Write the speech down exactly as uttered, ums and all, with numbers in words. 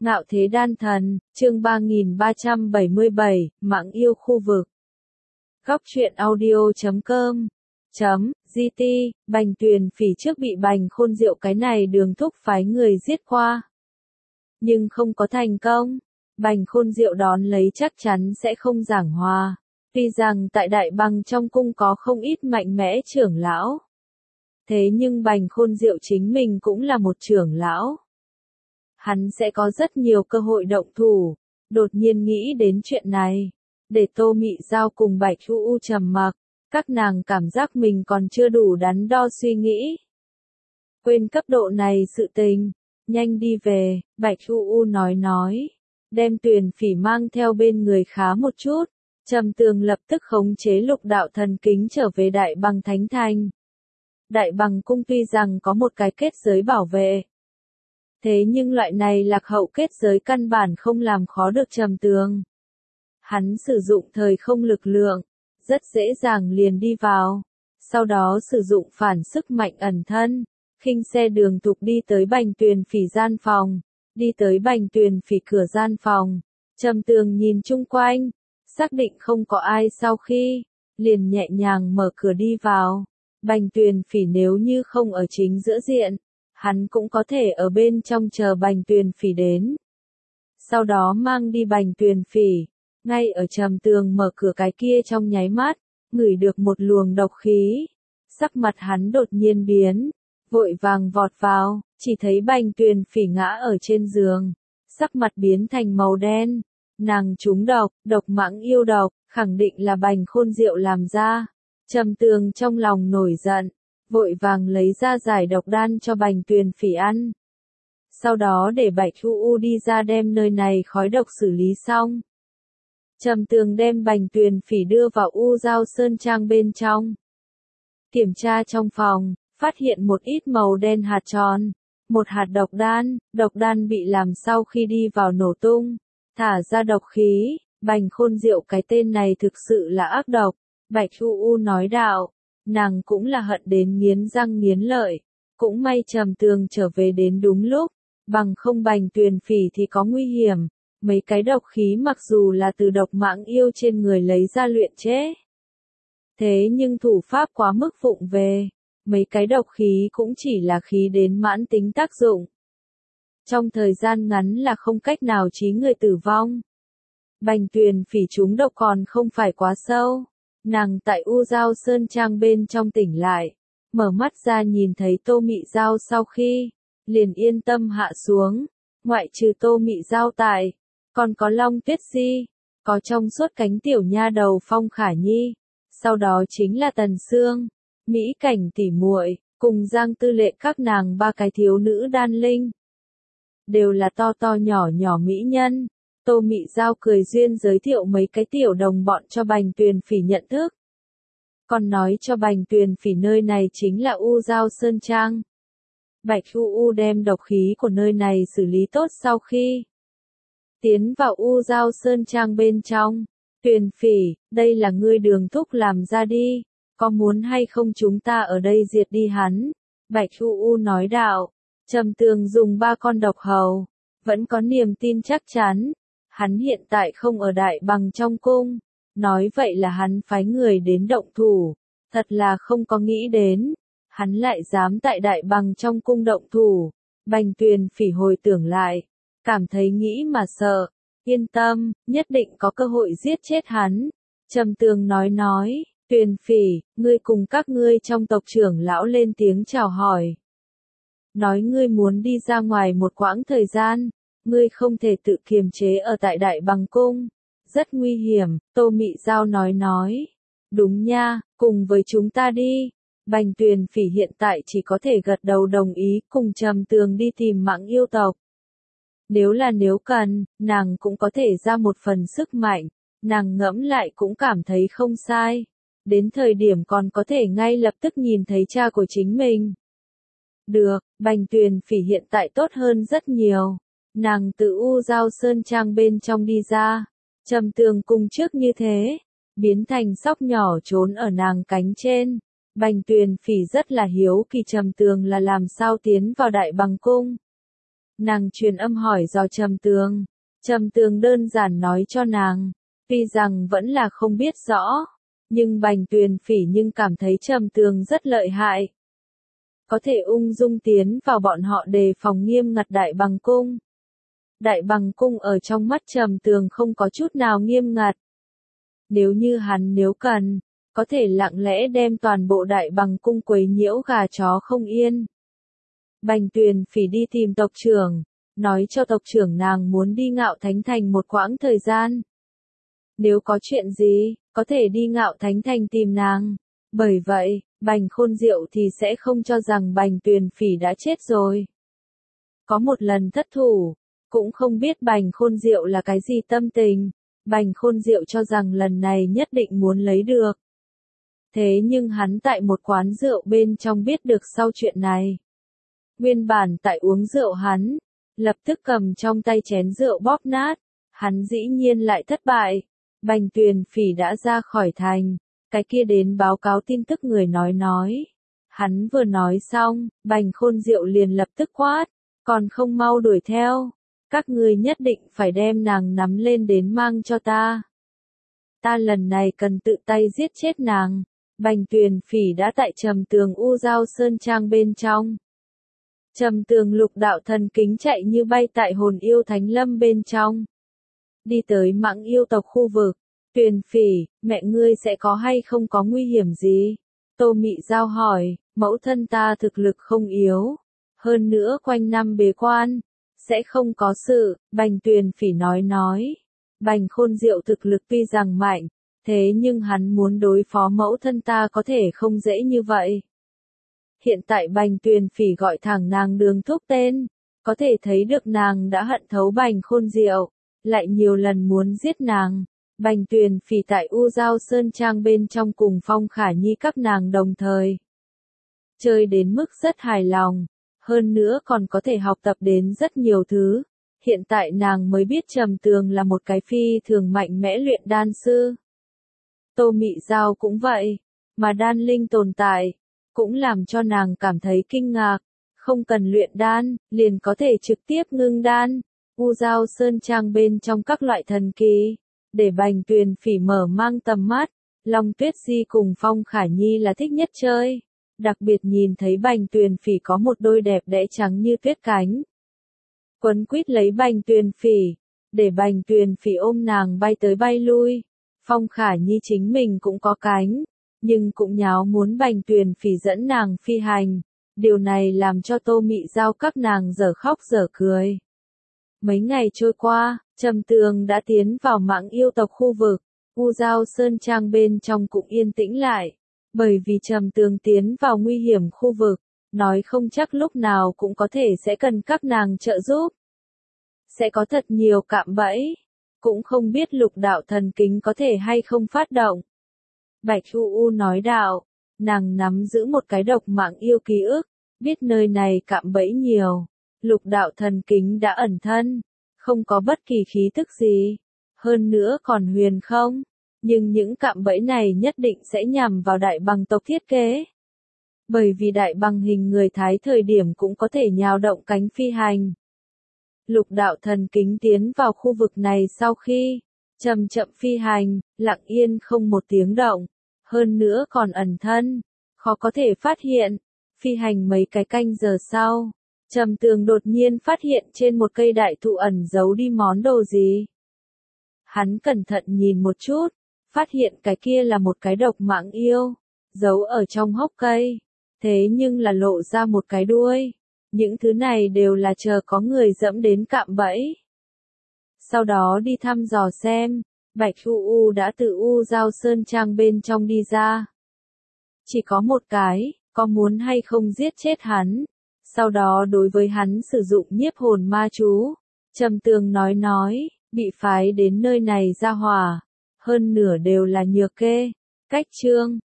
Ngạo thế đan thần, chương ba nghìn ba trăm bảy mươi bảy, mạng yêu khu vực. Góc truyện audio chấm com chấm gt, Bành Tuyền Phỉ trước bị Bành Khôn Diệu cái này đường thúc phái người giết qua. Nhưng không có thành công. Bành Khôn Diệu đón lấy chắc chắn sẽ không giảng hòa. Tuy rằng tại Đại Bằng trong cung có không ít mạnh mẽ trưởng lão. Thế nhưng Bành Khôn Diệu chính mình cũng là một trưởng lão. Hắn sẽ có rất nhiều cơ hội động thủ. Đột nhiên nghĩ đến chuyện này. Để Tô Mị Giao cùng Bạch Chu U trầm mặc, các nàng cảm giác mình còn chưa đủ đắn đo suy nghĩ. Quên cấp độ này sự tình, nhanh đi về, Bạch Chu U nói nói. Đem Tuyền Phỉ mang theo bên người khá một chút. Trầm Tường lập tức khống chế lục đạo thần kính trở về Đại Bằng Thánh Thành. Đại Bằng cung tuy rằng có một cái kết giới bảo vệ. Thế nhưng loại này lạc hậu kết giới căn bản không làm khó được Trầm Tường. Hắn sử dụng thời không lực lượng, rất dễ dàng liền đi vào. Sau đó sử dụng phản sức mạnh ẩn thân, khinh xe đường thục đi tới Bành Tuyền Phỉ gian phòng. Đi tới Bành Tuyền Phỉ cửa gian phòng. Trầm Tường nhìn chung quanh, xác định không có ai sau khi, liền nhẹ nhàng mở cửa đi vào. Bành Tuyền Phỉ nếu như không ở chính giữa diện, hắn cũng có thể ở bên trong chờ Bành Tuyền Phỉ đến. Sau đó mang đi Bành Tuyền Phỉ, ngay ở Trầm Tường mở cửa cái kia trong nháy mắt, ngửi được một luồng độc khí. Sắc mặt hắn đột nhiên biến, vội vàng vọt vào, chỉ thấy Bành Tuyền Phỉ ngã ở trên giường, sắc mặt biến thành màu đen. Nàng trúng độc, độc mãng yêu độc, khẳng định là Bành Khôn Diệu làm ra. Trầm Tường trong lòng nổi giận, vội vàng lấy ra giải độc đan cho Bành Tuyền Phỉ ăn. Sau đó để Bạch Chu U đi ra đem nơi này khói độc xử lý xong. Trầm Tường đem Bành Tuyền Phỉ đưa vào U Giao Sơn Trang bên trong. Kiểm tra trong phòng, phát hiện một ít màu đen hạt tròn, một hạt độc đan, độc đan bị làm sau khi đi vào nổ tung, thả ra độc khí. Bành Khôn Diệu cái tên này thực sự là ác độc, Bạch Chu U nói đạo, nàng cũng là hận đến nghiến răng nghiến lợi, cũng may Trầm Tường trở về đến đúng lúc, bằng không Bành Tuyền Phỉ thì có nguy hiểm. Mấy cái độc khí mặc dù là từ độc mãng yêu trên người lấy ra luyện chế. Thế nhưng thủ pháp quá mức vụng về, mấy cái độc khí cũng chỉ là khí đến mãn tính tác dụng. Trong thời gian ngắn là không cách nào trí người tử vong. Bành Tuyền Phỉ trúng độc còn không phải quá sâu. Nàng tại U Giao Sơn Trang bên trong tỉnh lại, mở mắt ra nhìn thấy Tô Mị Giao sau khi, liền yên tâm hạ xuống. Ngoại trừ Tô Mị Giao tại, còn có Long Tuyết Di, có trong suốt cánh tiểu nha đầu Phong Khả Nhi, sau đó chính là Tần Sương, Mỹ Cảnh tỷ muội, cùng Giang Tư Lệ các nàng ba cái thiếu nữ đan linh. Đều là to to nhỏ nhỏ mỹ nhân. Tô Mị Giao cười duyên giới thiệu mấy cái tiểu đồng bọn cho Bành Tuyền Phỉ nhận thức. Còn nói cho Bành Tuyền Phỉ nơi này chính là U Giao Sơn Trang. Bạch Chu U đem độc khí của nơi này xử lý tốt sau khi tiến vào U Giao Sơn Trang bên trong. Tuyền Phỉ, đây là ngươi đường thúc làm ra đi, có muốn hay không chúng ta ở đây diệt đi hắn? Bạch Chu U nói đạo. Trầm Tường dùng ba con độc hầu, vẫn có niềm tin chắc chắn. Hắn hiện tại không ở Đại Bằng trong cung, nói vậy là hắn phái người đến động thủ, thật là không có nghĩ đến, hắn lại dám tại Đại Bằng trong cung động thủ. Bành Tuyền Phỉ hồi tưởng lại, cảm thấy nghĩ mà sợ, yên tâm, nhất định có cơ hội giết chết hắn. Trầm Tường nói nói, Tuyền Phỉ, ngươi cùng các ngươi trong tộc trưởng lão lên tiếng chào hỏi. Nói ngươi muốn đi ra ngoài một quãng thời gian. Ngươi không thể tự kiềm chế ở tại Đại Bằng cung, rất nguy hiểm. Tô Mị Giao nói nói, đúng nha, cùng với chúng ta đi. Bành Tuyền Phỉ hiện tại chỉ có thể gật đầu đồng ý cùng Trầm Tường đi tìm mãng yêu tộc. Nếu là nếu cần, nàng cũng có thể ra một phần sức mạnh, nàng ngẫm lại cũng cảm thấy không sai. Đến thời điểm còn có thể ngay lập tức nhìn thấy cha của chính mình. Được, Bành Tuyền Phỉ hiện tại tốt hơn rất nhiều. Nàng từ U Giao Sơn Trang bên trong đi ra, Trầm Tường cùng trước như thế, biến thành sóc nhỏ trốn ở nàng cánh trên. Bành Tuyền Phỉ rất là hiếu kỳ Trầm Tường là làm sao tiến vào Đại Bằng cung. nàng truyền âm hỏi dò Trầm Tường. Trầm Tường đơn giản nói cho nàng, tuy rằng vẫn là không biết rõ, nhưng Bành Tuyền Phỉ nhưng cảm thấy Trầm Tường rất lợi hại. Có thể ung dung tiến vào bọn họ đề phòng nghiêm ngặt Đại Bằng Cung. Đại Bằng Cung ở trong mắt Trầm Tường không có chút nào nghiêm ngặt. Nếu như hắn nếu cần, có thể lặng lẽ đem toàn bộ Đại Bằng Cung quấy nhiễu gà chó không yên. Bành Tuyền Phỉ đi tìm tộc trưởng, nói cho tộc trưởng nàng muốn đi Ngạo Thánh Thành một quãng thời gian. Nếu có chuyện gì, có thể đi Ngạo Thánh Thành tìm nàng. Bởi vậy, Bành Khôn Diệu thì sẽ không cho rằng Bành Tuyền Phỉ đã chết rồi. Có một lần thất thủ, cũng không biết Bành Khôn Diệu là cái gì tâm tình. Bành Khôn Diệu cho rằng lần này nhất định muốn lấy được. Thế nhưng hắn tại một quán rượu bên trong biết được sau chuyện này. Nguyên bản tại uống rượu hắn, lập tức cầm trong tay chén rượu bóp nát, hắn dĩ nhiên lại thất bại. Bành Tuyền Phỉ đã ra khỏi thành, cái kia đến báo cáo tin tức người nói nói. Hắn vừa nói xong, Bành Khôn Diệu liền lập tức quát, còn không mau đuổi theo, các ngươi nhất định phải đem nàng nắm lên đến mang cho ta. Ta lần này cần tự tay giết chết nàng. Bành Tuyền Phỉ đã tại Trầm Tường U Giao Sơn Trang bên trong. Trầm Tường lục đạo thần kính chạy như bay tại Hồn Yêu Thánh Lâm bên trong. Đi tới Mãng Yêu tộc khu vực. Tuyền Phỉ, mẹ ngươi sẽ có hay không có nguy hiểm gì? Tô Mị Giao hỏi, mẫu thân ta thực lực không yếu. Hơn nữa quanh năm bế quan, sẽ không có sự. Bành Tuyền Phỉ nói nói. Bành Khôn Diệu thực lực tuy rằng mạnh, thế nhưng hắn muốn đối phó mẫu thân ta có thể không dễ như vậy. Hiện tại Bành Tuyền Phỉ gọi thẳng nàng Đường Thúc tên, có thể thấy được nàng đã hận thấu Bành Khôn Diệu, lại nhiều lần muốn giết nàng. Bành Tuyền Phỉ tại U Giao Sơn Trang bên trong cùng Phong Khả Nhi các nàng đồng thời. Chơi đến mức rất hài lòng, hơn nữa còn có thể học tập đến rất nhiều thứ. Hiện tại nàng mới biết Trầm Tường là một cái phi thường mạnh mẽ luyện đan sư. Tô Mị Giao cũng vậy, mà đan linh tồn tại, cũng làm cho nàng cảm thấy kinh ngạc, không cần luyện đan, liền có thể trực tiếp ngưng đan. U Giao Sơn Trang bên trong các loại thần kỳ, để Bành Tuyền Phỉ mở mang tầm mắt. Long Tuyết Di cùng Phong Khả Nhi là thích nhất chơi, đặc biệt nhìn thấy Bành Tuyền Phỉ có một đôi đẹp đẽ trắng như tuyết cánh. Quấn quýt lấy Bành Tuyền Phỉ, để Bành Tuyền Phỉ ôm nàng bay tới bay lui. Phong Khả Nhi chính mình cũng có cánh, nhưng cũng nháo muốn Bành Tuyền Phỉ dẫn nàng phi hành. Điều này làm cho Tô Mị Giao các nàng dở khóc dở cười. Mấy ngày trôi qua, Trầm Tường đã tiến vào Mãng Yêu tộc khu vực. U Giao Sơn Trang bên trong cũng yên tĩnh lại, bởi vì Trầm Tường tiến vào nguy hiểm khu vực, nói không chắc lúc nào cũng có thể sẽ cần các nàng trợ giúp. Sẽ có thật nhiều cạm bẫy, cũng không biết lục đạo thần kính có thể hay không phát động. Bạch U U nói đạo, nàng nắm giữ một cái độc mạng yêu ký ức, biết nơi này cạm bẫy nhiều. Lục đạo thần kính đã ẩn thân, không có bất kỳ khí tức gì, hơn nữa còn huyền không. Nhưng những cạm bẫy này nhất định sẽ nhằm vào Đại Bằng tộc thiết kế. Bởi vì Đại Bằng hình người Thái thời điểm cũng có thể nhào động cánh phi hành. Lục đạo thần kính tiến vào khu vực này sau khi chậm chậm phi hành, lặng yên không một tiếng động, hơn nữa còn ẩn thân, khó có thể phát hiện. Phi hành mấy cái canh giờ sau, Trầm Tường đột nhiên phát hiện trên một cây đại thụ ẩn giấu đi món đồ gì. Hắn cẩn thận nhìn một chút, phát hiện cái kia là một cái độc mạng yêu, giấu ở trong hốc cây, thế nhưng là lộ ra một cái đuôi. Những thứ này đều là chờ có người dẫm đến cạm bẫy. Sau đó đi thăm dò xem, Bạch U U đã từ U Giao Sơn Trang bên trong đi ra. Chỉ có một cái, có muốn hay không giết chết hắn. Sau đó đối với hắn sử dụng nhiếp hồn ma chú. Trầm Tường nói nói, bị phái đến nơi này ra hỏa, hơn nửa đều là nhược kê. Cách chương